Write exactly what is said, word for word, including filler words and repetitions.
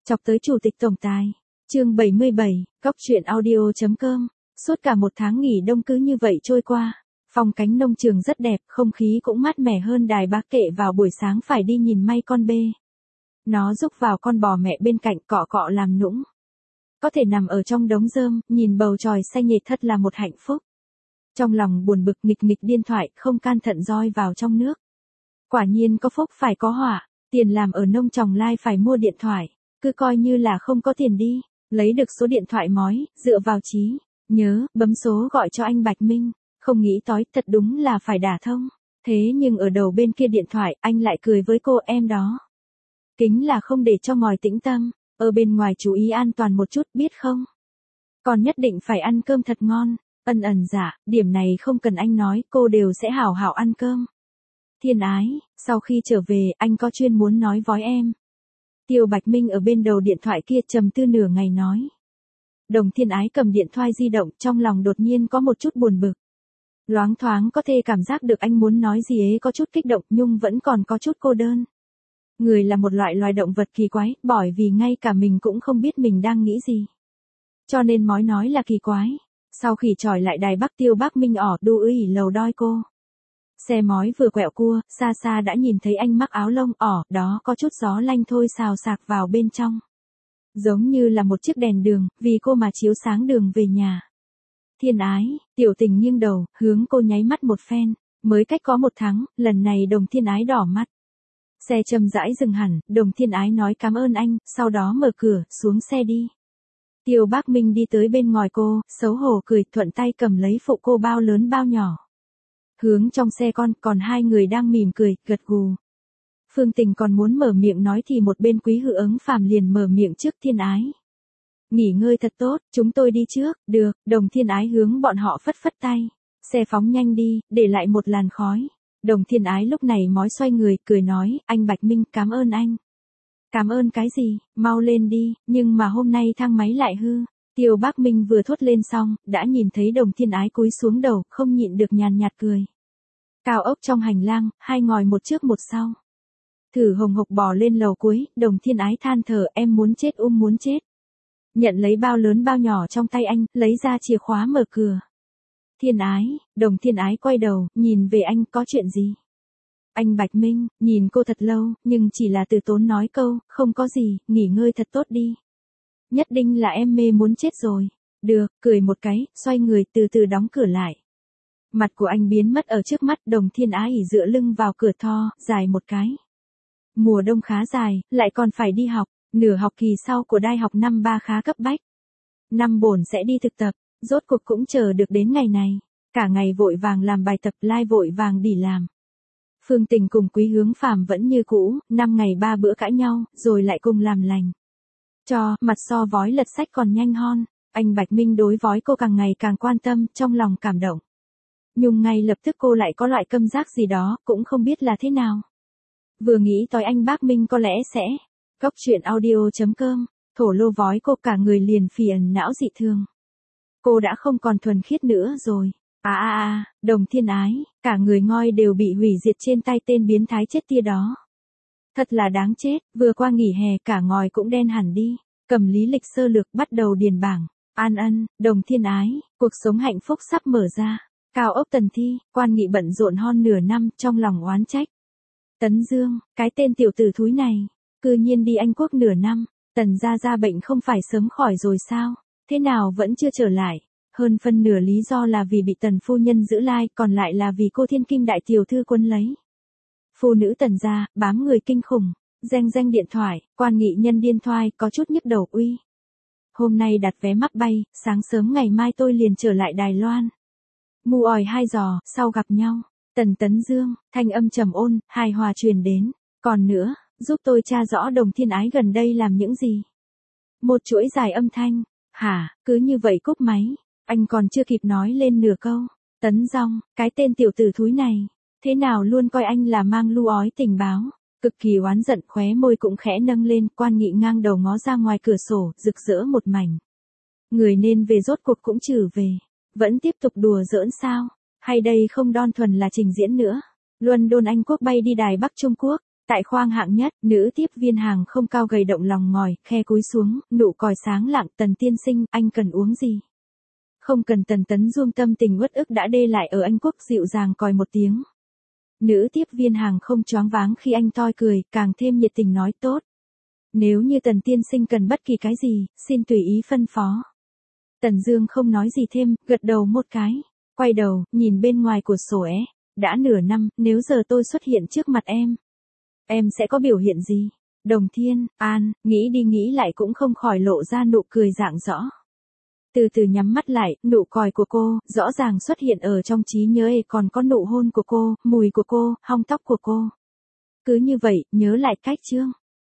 Chọc tới chủ tịch tổng tài. Chương bảy mươi bảy, cóc truyện audio.com. Suốt cả một tháng nghỉ đông cứ như vậy trôi qua. Phong cánh nông trường rất đẹp, không khí cũng mát mẻ hơn đài bác kệ vào buổi sáng phải đi nhìn may con bê. Nó rúc vào con bò mẹ bên cạnh cọ cọ làm nũng. Có thể nằm ở trong đống rơm, nhìn bầu trời xanh nhệt thật là một hạnh phúc. Trong lòng buồn bực nghịch nghịch điện thoại, không can thận roi vào trong nước. Quả nhiên có phúc phải có họa, tiền làm ở nông trồng lai phải mua điện thoại, cứ coi như là không có tiền đi, lấy được số điện thoại mói, dựa vào trí nhớ, bấm số gọi cho anh Bạch Minh, không nghĩ tối thật đúng là phải đả thông. Thế nhưng ở đầu bên kia điện thoại, anh lại cười với cô em đó. Kính là không để cho ngòi tĩnh tâm, ở bên ngoài chú ý an toàn một chút biết không? Còn nhất định phải ăn cơm thật ngon, ân ẩn dạ, điểm này không cần anh nói, cô đều sẽ hảo hảo ăn cơm. Thiên ái, sau khi trở về, anh có chuyên muốn nói với em. Tiêu Bạch Minh ở bên đầu điện thoại kia trầm tư nửa ngày nói. Đồng Thiên ái cầm điện thoại di động, trong lòng đột nhiên có một chút buồn bực. Loáng thoáng có thể cảm giác được anh muốn nói gì ấy có chút kích động nhưng vẫn còn có chút cô đơn. Người là một loại loài động vật kỳ quái, bởi vì ngay cả mình cũng không biết mình đang nghĩ gì. Cho nên mói nói là kỳ quái. Sau khi tròi lại đài Bắc Tiêu Bắc Minh ỏ đu ư ỉ lầu đoi cô. Xe mói vừa quẹo cua, xa xa đã nhìn thấy anh mắc áo lông ỏ, đó có chút gió lanh thôi xào xạc vào bên trong. Giống như là một chiếc đèn đường, vì cô mà chiếu sáng đường về nhà. Thiên ái, tiểu tình nghiêng đầu, hướng cô nháy mắt một phen, mới cách có một tháng, lần này Đồng Thiên ái đỏ mắt. Xe chậm rãi dừng hẳn, Đồng Thiên ái nói cảm ơn anh, sau đó mở cửa, xuống xe đi. Tiêu Bác Minh đi tới bên ngoài cô, xấu hổ cười, thuận tay cầm lấy phụ cô bao lớn bao nhỏ. Hướng trong xe con, còn hai người đang mỉm cười, gật gù. Phương Tình còn muốn mở miệng nói thì một bên Quý Hự Ứng Phàm liền mở miệng trước Thiên ái. Nghỉ ngơi thật tốt, chúng tôi đi trước, được, Đồng Thiên ái hướng bọn họ phất phất tay. Xe phóng nhanh đi, để lại một làn khói. Đồng Thiên ái lúc này mói xoay người, cười nói, anh Bạch Minh, cảm ơn anh. Cảm ơn cái gì, mau lên đi, nhưng mà hôm nay thang máy lại hư. Tiêu Bác Minh vừa thốt lên xong, đã nhìn thấy Đồng Thiên ái cúi xuống đầu, không nhịn được nhàn nhạt cười. Cao ốc trong hành lang, hai ngồi một trước một sau. Thử hồng hộc bò lên lầu cuối, Đồng Thiên ái than thở, em muốn chết um muốn chết. Nhận lấy bao lớn bao nhỏ trong tay anh, lấy ra chìa khóa mở cửa. Thiên ái, Đồng Thiên ái quay đầu, nhìn về anh, có chuyện gì? Anh Bạch Minh, nhìn cô thật lâu, nhưng chỉ là từ tốn nói câu, không có gì, nghỉ ngơi thật tốt đi. Nhất định là em mê muốn chết rồi. Được, cười một cái, xoay người từ từ đóng cửa lại. Mặt của anh biến mất ở trước mắt, Đồng Thiên ái ỉ dựa lưng vào cửa tho, dài một cái. Mùa đông khá dài, lại còn phải đi học, nửa học kỳ sau của đại học năm ba khá cấp bách. Năm bổn sẽ đi thực tập, rốt cuộc cũng chờ được đến ngày này. Cả ngày vội vàng làm bài tập, lai vội vàng đi làm. Phương Tình cùng Quý Hướng Phàm vẫn như cũ, năm ngày ba bữa cãi nhau, rồi lại cùng làm lành. Cho, mặt so vói lật sách còn nhanh hon, anh Bạch Minh đối với cô càng ngày càng quan tâm, trong lòng cảm động. Nhưng ngay lập tức cô lại có loại câm giác gì đó, cũng không biết là thế nào. Vừa nghĩ tới anh Bác Minh có lẽ sẽ, cóc truyện audio.com, thổ lô vói cô cả người liền phiền não dị thường. Cô đã không còn thuần khiết nữa rồi. À à à, Đồng Thiên ái, cả người ngoi đều bị hủy diệt trên tay tên biến thái chết tia đó. Thật là đáng chết, vừa qua nghỉ hè cả ngòi cũng đen hẳn đi. Cầm lý lịch sơ lược bắt đầu điền bảng. An ân, Đồng Thiên ái, cuộc sống hạnh phúc sắp mở ra. Cao ốc Tần Thi, quan nghị bận rộn hon nửa năm, trong lòng oán trách. Tấn Dương, cái tên tiểu tử thúi này, cư nhiên đi Anh Quốc nửa năm, Tần gia gia bệnh không phải sớm khỏi rồi sao, thế nào vẫn chưa trở lại. Hơn phân nửa lý do là vì bị Tần phu nhân giữ lai, còn lại là vì cô thiên kim đại tiểu thư quân lấy. Phụ nữ Tần gia, bám người kinh khủng, danh danh điện thoại, quan nghị nhân điên thoại, có chút nhức đầu uy. Hôm nay đặt vé mắc bay, sáng sớm ngày mai tôi liền trở lại Đài Loan. Mù ỏi hai giò, sau gặp nhau. Tần Tấn Dương, thanh âm trầm ôn, hài hòa truyền đến. Còn nữa, giúp tôi tra rõ Đồng Thiên ái gần đây làm những gì. Một chuỗi dài âm thanh. Hả, cứ như vậy cúp máy. Anh còn chưa kịp nói lên nửa câu. Tấn Dong, cái tên tiểu tử thúi này. Thế nào luôn coi anh là mang lu ói tình báo. Cực kỳ oán giận, khóe môi cũng khẽ nâng lên, quan nghị ngang đầu ngó ra ngoài cửa sổ, rực rỡ một mảnh. Người nên về rốt cuộc cũng trừ về. Vẫn tiếp tục đùa giỡn sao? Hay đây không đơn thuần là trình diễn nữa? London Anh Quốc bay đi Đài Bắc Trung Quốc. Tại khoang hạng nhất, nữ tiếp viên hàng không cao gầy động lòng ngòi, khe cúi xuống, nụ còi sáng lạng, Tần tiên sinh, anh cần uống gì? Không cần. Tần Tấn Duông tâm tình uất ức đã đê lại ở Anh Quốc dịu dàng còi một tiếng. Nữ tiếp viên hàng không choáng váng khi anh toi cười, càng thêm nhiệt tình nói tốt. Nếu như Tần tiên sinh cần bất kỳ cái gì, xin tùy ý phân phó. Tần Dương không nói gì thêm, gật đầu một cái. Quay đầu, nhìn bên ngoài cửa sổ é. Đã nửa năm, nếu giờ tôi xuất hiện trước mặt em. Em sẽ có biểu hiện gì? Đồng Thiên, An, nghĩ đi nghĩ lại cũng không khỏi lộ ra nụ cười rạng rõ. Từ từ nhắm mắt lại, nụ cười của cô, rõ ràng xuất hiện ở trong trí nhớ ấy, còn có nụ hôn của cô, mùi của cô, hong tóc của cô. Cứ như vậy, nhớ lại cách chương.